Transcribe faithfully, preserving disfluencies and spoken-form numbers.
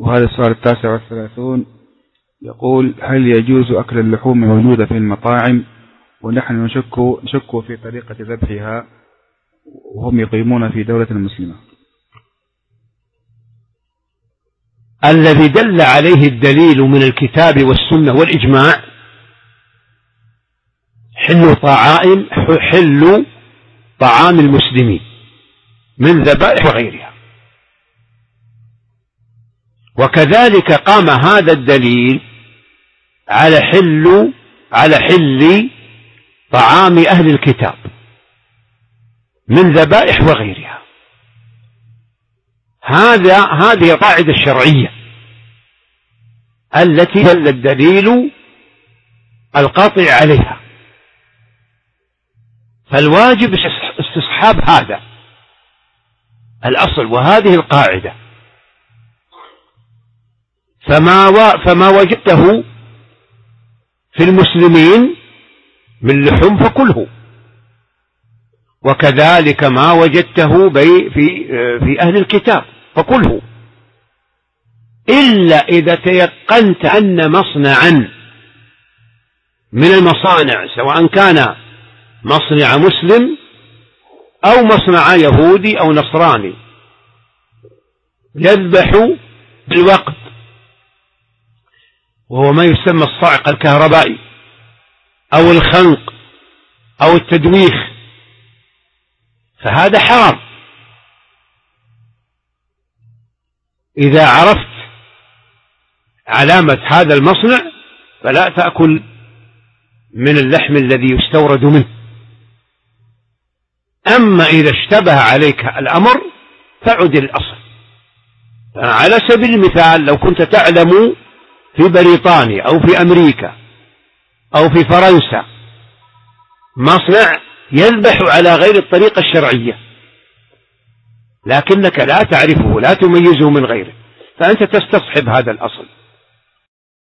وهذا السؤال التاسع والثلاثون يقول: هل يجوز أكل اللحوم الموجودة في المطاعم ونحن نشك نشك في طريقة ذبحها وهم يقيمون في دولة مسلمة؟ الذي دل عليه الدليل من الكتاب والسنة والإجماع حل طعام حل طعام المسلمين من ذبائح وغيرها، وكذلك قام هذا الدليل على حل على حل طعام أهل الكتاب من ذبائح وغيرها. هذا هذه القاعدة الشرعية التي دل الدليل القاطع عليها، فالواجب استصحاب هذا الأصل وهذه القاعدة. فما و... فما وجدته في المسلمين من لحوم فكله، وكذلك ما وجدته بي في في أهل الكتاب فكله، إلا إذا تيقنت أن مصنعا من المصانع سواء كان مصنع مسلم أو مصنع يهودي أو نصراني يذبح بالوقت، وهو ما يسمى الصاعقة الكهربائي أو الخنق أو التدويخ، فهذا حرام. إذا عرفت علامة هذا المصنع فلا تأكل من اللحم الذي يستورد منه. أما إذا اشتبه عليك الأمر فعد الأصل. على سبيل المثال لو كنت تعلم في بريطانيا أو في أمريكا أو في فرنسا مصنع يذبح على غير الطريقة الشرعية لكنك لا تعرفه لا تميزه من غيره، فأنت تستصحب هذا الأصل.